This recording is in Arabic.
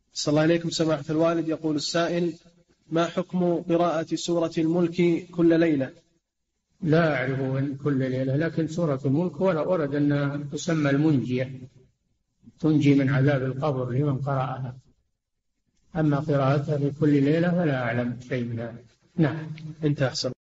صلى الله عليكم سماحة الوالد. يقول السائل: ما حكم قراءة سورة الملك كل ليلة؟ لا أعرف أن كل ليلة، لكن سورة الملك ورد أنها تسمى المنجية، تنجي من عذاب القبر لمن قرأها. أما قراءتها في كل ليلة فلا أعلم شيء من هذا. نعم. انت أحسن.